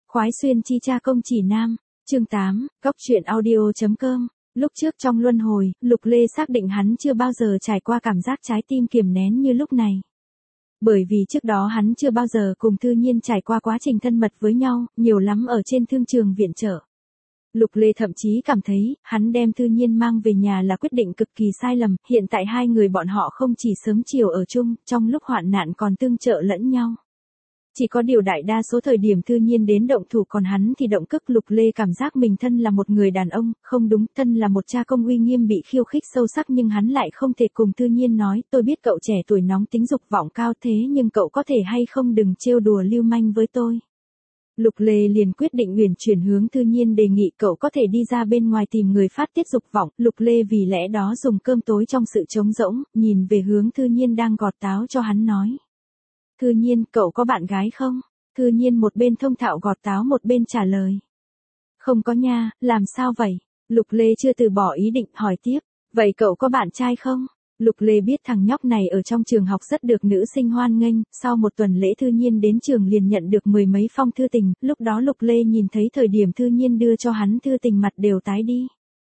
Khoái xuyên chi cha công chỉ nam, chương 8, góc truyện audio.com. Lúc trước trong luân hồi, Lục Lê xác định hắn chưa bao giờ trải qua cảm giác trái tim kiềm nén như lúc này. Bởi vì trước đó hắn chưa bao giờ cùng Thư Nhiên trải qua quá trình thân mật với nhau, nhiều lắm ở trên thương trường viện trợ. Lục Lê thậm chí cảm thấy, hắn đem Thư Nhiên mang về nhà là quyết định cực kỳ sai lầm, hiện tại hai người bọn họ không chỉ sớm chiều ở chung, trong lúc hoạn nạn còn tương trợ lẫn nhau. Chỉ có điều đại đa số thời điểm Thư Nhiên đến động thủ còn hắn thì động cước. Lục Lê cảm giác mình thân là một người đàn ông, không đúng, thân là một cha công uy nghiêm bị khiêu khích sâu sắc nhưng hắn lại không thể cùng Thư Nhiên nói, tôi biết cậu trẻ tuổi nóng tính dục vọng cao thế nhưng cậu có thể hay không đừng trêu đùa lưu manh với tôi. Lục Lê liền quyết định uyển chuyển hướng Thư Nhiên đề nghị cậu có thể đi ra bên ngoài tìm người phát tiết dục vọng. Lục Lê vì lẽ đó dùng cơm tối trong sự trống rỗng, nhìn về hướng Thư Nhiên đang gọt táo cho hắn nói. Thư Nhiên, cậu có bạn gái không? Thư Nhiên một bên thông thạo gọt táo một bên trả lời. Không có nha, làm sao vậy? Lục Lê chưa từ bỏ ý định hỏi tiếp. Vậy cậu có bạn trai không? Lục Lê biết thằng nhóc này ở trong trường học rất được nữ sinh hoan nghênh, sau một tuần lễ Thư Nhiên đến trường liền nhận được 10 mấy phong thư tình, lúc đó Lục Lê nhìn thấy thời điểm Thư Nhiên đưa cho hắn thư tình mặt đều tái đi.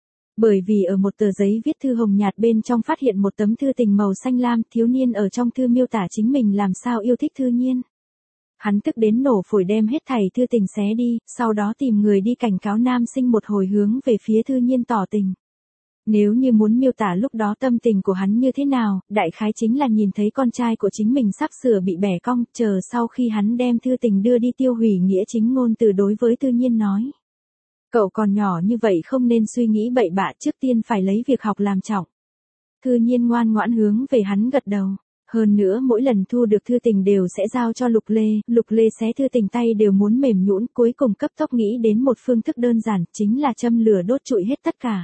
Bởi vì ở một tờ giấy viết thư hồng nhạt bên trong phát hiện một tấm thư tình màu xanh lam, thiếu niên ở trong thư miêu tả chính mình làm sao yêu thích Thư Nhiên. Hắn tức đến nổ phổi đem hết thảy thư tình xé đi, sau đó tìm người đi cảnh cáo nam sinh một hồi hướng về phía Thư Nhiên tỏ tình. Nếu như muốn miêu tả lúc đó tâm tình của hắn như thế nào, đại khái chính là nhìn thấy con trai của chính mình sắp sửa bị bẻ cong, chờ sau khi hắn đem thư tình đưa đi tiêu hủy nghĩa chính ngôn từ đối với Thư Nhiên nói. Cậu còn nhỏ như vậy không nên suy nghĩ bậy bạ, trước tiên phải lấy việc học làm trọng. Thư Nhiên ngoan ngoãn hướng về hắn gật đầu. Hơn nữa mỗi lần thu được thư tình đều sẽ giao cho Lục Lê xé thư tình tay đều muốn mềm nhũn, cuối cùng cấp tốc nghĩ đến một phương thức đơn giản, chính là châm lửa đốt trụi hết tất cả.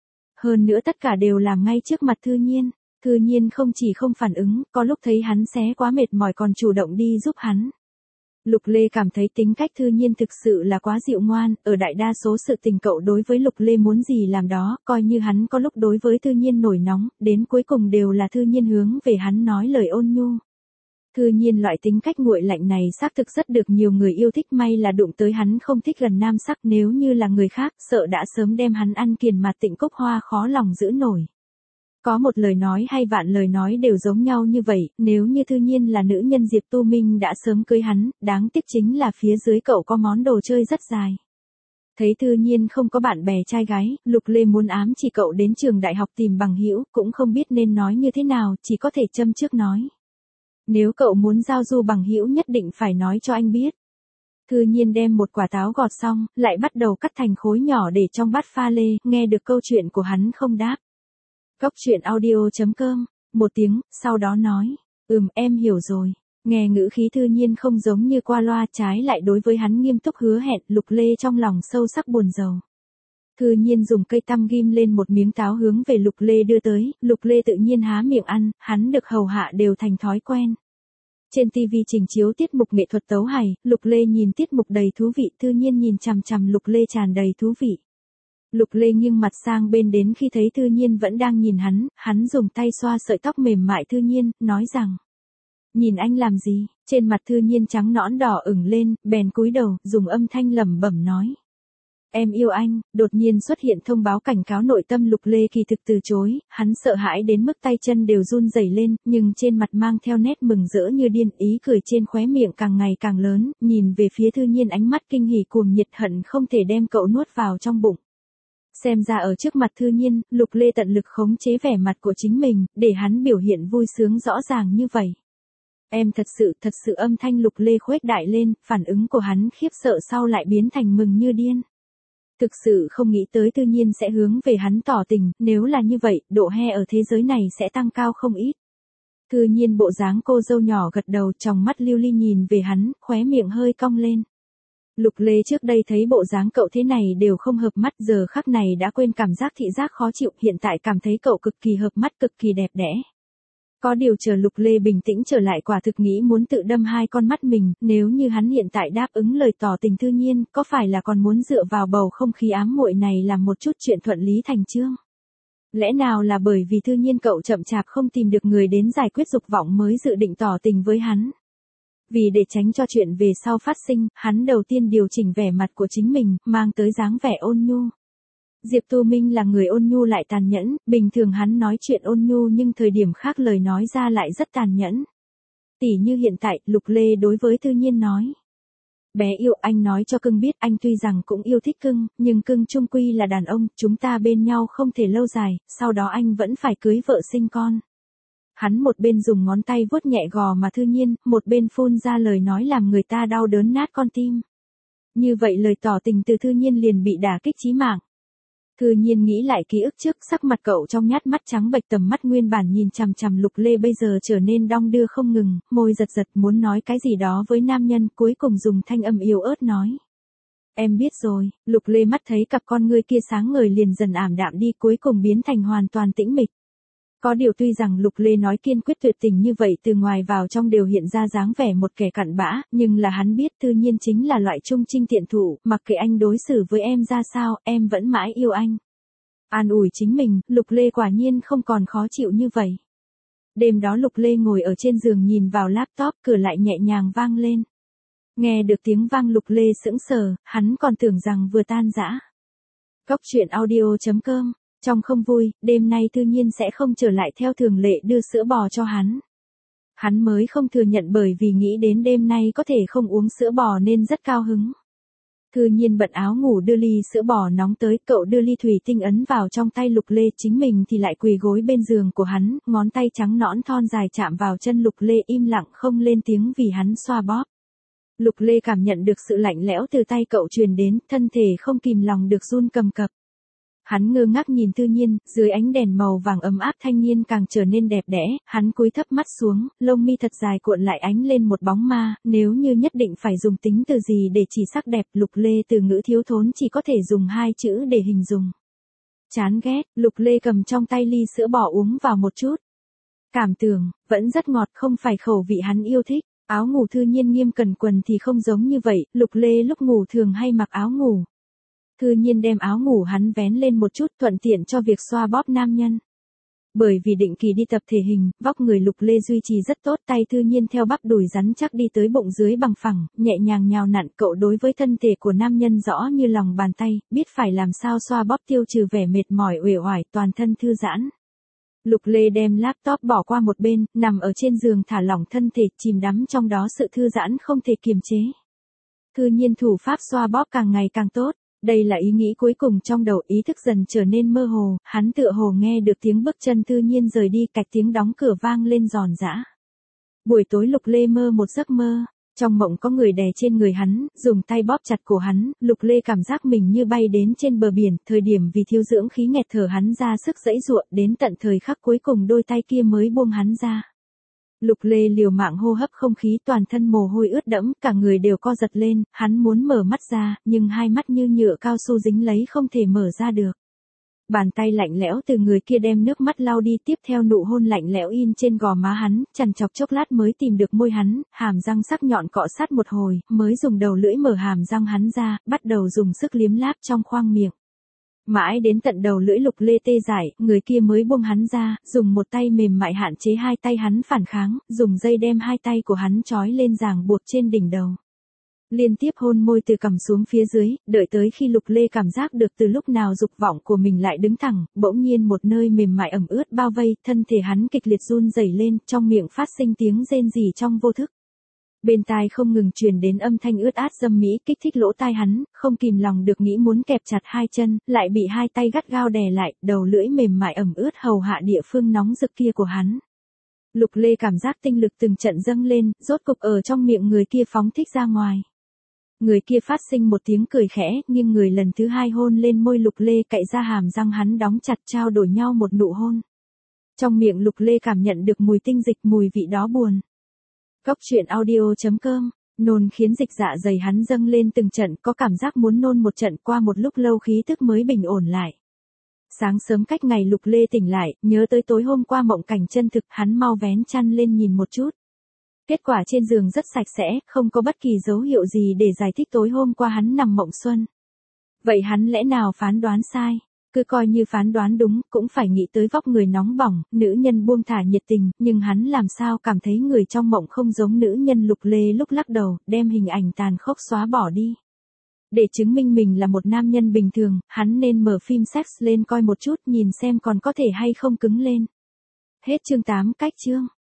Hơn nữa tất cả đều làm ngay trước mặt Thư Nhiên. Thư Nhiên không chỉ không phản ứng, có lúc thấy hắn xé quá mệt mỏi còn chủ động đi giúp hắn. Lục Lê cảm thấy tính cách Thư Nhiên thực sự là quá dịu ngoan, ở đại đa số sự tình cậu đối với Lục Lê muốn gì làm đó, coi như hắn có lúc đối với Thư Nhiên nổi nóng, đến cuối cùng đều là Thư Nhiên hướng về hắn nói lời ôn nhu. Thư Nhiên loại tính cách nguội lạnh này xác thực rất được nhiều người yêu thích, may là đụng tới hắn không thích gần nam sắc, nếu như là người khác, sợ đã sớm đem hắn ăn kiền mà Tịnh Cốc Hoa khó lòng giữ nổi. Có một lời nói hay vạn lời nói đều giống nhau như vậy, nếu như Thư Nhiên là nữ nhân Diệp Tu Minh đã sớm cưới hắn, đáng tiếc chính là phía dưới cậu có món đồ chơi rất dài. Thấy Thư Nhiên không có bạn bè trai gái, Lục Lê muốn ám chỉ cậu đến trường đại học tìm bằng hữu, cũng không biết nên nói như thế nào, chỉ có thể châm trước nói. Nếu cậu muốn giao du bằng hữu nhất định phải nói cho anh biết. Thư Nhiên đem một quả táo gọt xong, lại bắt đầu cắt thành khối nhỏ để trong bát pha lê, nghe được câu chuyện của hắn không đáp. Góc truyện audio.com, một tiếng, sau đó nói, em hiểu rồi. Nghe ngữ khí Thư Nhiên không giống như qua loa, trái lại đối với hắn nghiêm túc hứa hẹn. Lục Lê trong lòng sâu sắc buồn rầu. Thư Nhiên dùng cây tăm ghim lên một miếng táo hướng về Lục Lê đưa tới, Lục Lê tự nhiên há miệng ăn, hắn được hầu hạ đều thành thói quen. Trên TV trình chiếu tiết mục nghệ thuật tấu hài, Lục Lê nhìn tiết mục đầy thú vị, Thư Nhiên nhìn chằm chằm Lục Lê tràn đầy thú vị. Lục Lê nghiêng mặt sang bên đến khi thấy Thư Nhiên vẫn đang nhìn hắn dùng tay xoa sợi tóc mềm mại Thư Nhiên, nói rằng. Nhìn anh làm gì? Trên mặt Thư Nhiên trắng nõn đỏ ửng lên, bèn cúi đầu, dùng âm thanh lẩm bẩm nói. Em yêu anh. Đột nhiên xuất hiện thông báo cảnh cáo nội tâm. Lục Lê kỳ thực từ chối, hắn sợ hãi đến mức tay chân đều run rẩy lên, nhưng trên mặt mang theo nét mừng rỡ như điên, ý cười trên khóe miệng càng ngày càng lớn, nhìn về phía Thư Nhiên ánh mắt kinh hỉ cuồng nhiệt, hận không thể đem cậu nuốt vào trong bụng. Xem ra ở trước mặt Thư Nhiên, Lục Lê tận lực khống chế vẻ mặt của chính mình, để hắn biểu hiện vui sướng rõ ràng như vậy. Em thật sự âm thanh Lục Lê khuếch đại lên, phản ứng của hắn khiếp sợ sau lại biến thành mừng như điên. Thực sự không nghĩ tới Thư Nhiên sẽ hướng về hắn tỏ tình, nếu là như vậy, độ he ở thế giới này sẽ tăng cao không ít. Thư Nhiên bộ dáng cô dâu nhỏ gật đầu, trong mắt lưu ly nhìn về hắn, khóe miệng hơi cong lên. Lục Lê trước đây thấy bộ dáng cậu thế này đều không hợp mắt, giờ khắc này đã quên cảm giác thị giác khó chịu, hiện tại cảm thấy cậu cực kỳ hợp mắt, cực kỳ đẹp đẽ. Có điều chờ Lục Lê bình tĩnh trở lại quả thực nghĩ muốn tự đâm hai con mắt mình, nếu như hắn hiện tại đáp ứng lời tỏ tình Thư Nhiên, có phải là còn muốn dựa vào bầu không khí ám muội này làm một chút chuyện thuận lý thành chương? Lẽ nào là bởi vì Thư Nhiên cậu chậm chạp không tìm được người đến giải quyết dục vọng mới dự định tỏ tình với hắn? Vì để tránh cho chuyện về sau phát sinh, hắn đầu tiên điều chỉnh vẻ mặt của chính mình, mang tới dáng vẻ ôn nhu. Diệp Tu Minh là người ôn nhu lại tàn nhẫn, bình thường hắn nói chuyện ôn nhu nhưng thời điểm khác lời nói ra lại rất tàn nhẫn. Tỉ như hiện tại, Lục Lê đối với Tư Nhiên nói. Bé yêu, anh nói cho cưng biết anh tuy rằng cũng yêu thích cưng, nhưng cưng chung quy là đàn ông, chúng ta bên nhau không thể lâu dài, sau đó anh vẫn phải cưới vợ sinh con. Hắn một bên dùng ngón tay vuốt nhẹ gò mà Thư Nhiên, một bên phun ra lời nói làm người ta đau đớn nát con tim. Như vậy lời tỏ tình từ Thư Nhiên liền bị đả kích chí mạng. Thư Nhiên nghĩ lại ký ức trước, sắc mặt cậu trong nhát mắt trắng bệch, tầm mắt nguyên bản nhìn chằm chằm Lục Lê bây giờ trở nên đong đưa không ngừng, môi giật giật muốn nói cái gì đó với nam nhân, cuối cùng dùng thanh âm yếu ớt nói. Em biết rồi. Lục Lê mắt thấy cặp con ngươi kia sáng ngời liền dần ảm đạm đi, cuối cùng biến thành hoàn toàn tĩnh mịch. Có điều tuy rằng Lục Lê nói kiên quyết tuyệt tình như vậy, từ ngoài vào trong đều hiện ra dáng vẻ một kẻ cặn bã, nhưng là hắn biết Tư Nhiên chính là loại trung trinh tiện thủ, mặc kệ anh đối xử với em ra sao, em vẫn mãi yêu anh. An ủi chính mình, Lục Lê quả nhiên không còn khó chịu như vậy. Đêm đó Lục Lê ngồi ở trên giường nhìn vào laptop, cửa lại nhẹ nhàng vang lên. Nghe được tiếng vang Lục Lê sững sờ, hắn còn tưởng rằng vừa tan rã. Góc truyện audio.com. Trong không vui, đêm nay Tư Nhiên sẽ không trở lại theo thường lệ đưa sữa bò cho hắn. Hắn mới không thừa nhận bởi vì nghĩ đến đêm nay có thể không uống sữa bò nên rất cao hứng. Tư Nhiên bận áo ngủ đưa ly sữa bò nóng tới, cậu đưa ly thủy tinh ấn vào trong tay Lục Lê, chính mình thì lại quỳ gối bên giường của hắn, ngón tay trắng nõn thon dài chạm vào chân Lục Lê, im lặng không lên tiếng vì hắn xoa bóp. Lục Lê cảm nhận được sự lạnh lẽo từ tay cậu truyền đến, thân thể không kìm lòng được run cầm cập. Hắn ngơ ngác nhìn Tư Nhiên, dưới ánh đèn màu vàng ấm áp thanh niên càng trở nên đẹp đẽ, hắn cúi thấp mắt xuống, lông mi thật dài cuộn lại ánh lên một bóng ma, nếu như nhất định phải dùng tính từ gì để chỉ sắc đẹp, Lục Lê từ ngữ thiếu thốn chỉ có thể dùng hai chữ để hình dung. Chán ghét. Lục Lê cầm trong tay ly sữa bò uống vào một chút. Cảm tưởng, vẫn rất ngọt, không phải khẩu vị hắn yêu thích. Áo ngủ Tư Nhiên nghiêm cẩn quần thì không giống như vậy, Lục Lê lúc ngủ thường hay mặc áo ngủ. Tư Nhiên đem áo ngủ hắn vén lên một chút, thuận tiện cho việc xoa bóp nam nhân. Bởi vì định kỳ đi tập thể hình, vóc người Lục Lê duy trì rất tốt, tay Tư Nhiên theo bắp đùi rắn chắc đi tới bụng dưới bằng phẳng, nhẹ nhàng nhào nặn, cậu đối với thân thể của nam nhân rõ như lòng bàn tay, biết phải làm sao xoa bóp tiêu trừ vẻ mệt mỏi uể oải, toàn thân thư giãn. Lục Lê đem laptop bỏ qua một bên, nằm ở trên giường thả lỏng thân thể, chìm đắm trong đó sự thư giãn không thể kiềm chế. Tư Nhiên thủ pháp xoa bóp càng ngày càng tốt. Đây là ý nghĩ cuối cùng trong đầu, ý thức dần trở nên mơ hồ, hắn tựa hồ nghe được tiếng bước chân Tư Nhiên rời đi, cạch tiếng đóng cửa vang lên giòn giã. Buổi tối Lục Lê mơ một giấc mơ, trong mộng có người đè trên người hắn, dùng tay bóp chặt cổ hắn, Lục Lê cảm giác mình như bay đến trên bờ biển, thời điểm vì thiếu dưỡng khí nghẹt thở hắn ra sức giãy giụa, đến tận thời khắc cuối cùng đôi tay kia mới buông hắn ra. Lục Lê liều mạng hô hấp không khí, toàn thân mồ hôi ướt đẫm, cả người đều co giật lên, hắn muốn mở mắt ra, nhưng hai mắt như nhựa cao su dính lấy không thể mở ra được. Bàn tay lạnh lẽo từ người kia đem nước mắt lau đi, tiếp theo nụ hôn lạnh lẽo in trên gò má hắn, chằn chọc chốc lát mới tìm được môi hắn, hàm răng sắc nhọn cọ sát một hồi, mới dùng đầu lưỡi mở hàm răng hắn ra, bắt đầu dùng sức liếm láp trong khoang miệng. Mãi đến tận đầu lưỡi Lục Lê tê dại, người kia mới buông hắn ra, dùng một tay mềm mại hạn chế hai tay hắn phản kháng, dùng dây đem hai tay của hắn trói lên ràng buộc trên đỉnh đầu. Liên tiếp hôn môi từ cằm xuống phía dưới, đợi tới khi Lục Lê cảm giác được từ lúc nào dục vọng của mình lại đứng thẳng, bỗng nhiên một nơi mềm mại ẩm ướt bao vây, thân thể hắn kịch liệt run rẩy lên, trong miệng phát sinh tiếng rên rỉ trong vô thức. Bên tai không ngừng truyền đến âm thanh ướt át dâm mỹ, kích thích lỗ tai hắn, không kìm lòng được nghĩ muốn kẹp chặt hai chân, lại bị hai tay gắt gao đè lại, đầu lưỡi mềm mại ẩm ướt hầu hạ địa phương nóng rực kia của hắn. Lục Lê cảm giác tinh lực từng trận dâng lên, rốt cục ở trong miệng người kia phóng thích ra ngoài. Người kia phát sinh một tiếng cười khẽ, nhưng người lần thứ hai hôn lên môi Lục Lê, cạy ra hàm răng hắn đóng chặt, trao đổi nhau một nụ hôn. Trong miệng Lục Lê cảm nhận được mùi tinh dịch, mùi vị đó buồn. Góc truyện audio.com, nôn khiến dịch dạ dày hắn dâng lên từng trận, có cảm giác muốn nôn một trận, qua một lúc lâu khí tức mới bình ổn lại. Sáng sớm cách ngày Lục Lê tỉnh lại, nhớ tới tối hôm qua mộng cảnh chân thực, hắn mau vén chăn lên nhìn một chút. Kết quả trên giường rất sạch sẽ, không có bất kỳ dấu hiệu gì để giải thích tối hôm qua hắn nằm mộng xuân. Vậy hắn lẽ nào phán đoán sai? Cứ coi như phán đoán đúng, cũng phải nghĩ tới vóc người nóng bỏng, nữ nhân buông thả nhiệt tình, nhưng hắn làm sao cảm thấy người trong mộng không giống nữ nhân. Lục Lê lúc lắc đầu, đem hình ảnh tàn khốc xóa bỏ đi. Để chứng minh mình là một nam nhân bình thường, hắn nên mở phim sex lên coi một chút, nhìn xem còn có thể hay không cứng lên. Hết chương 8. Cách chương.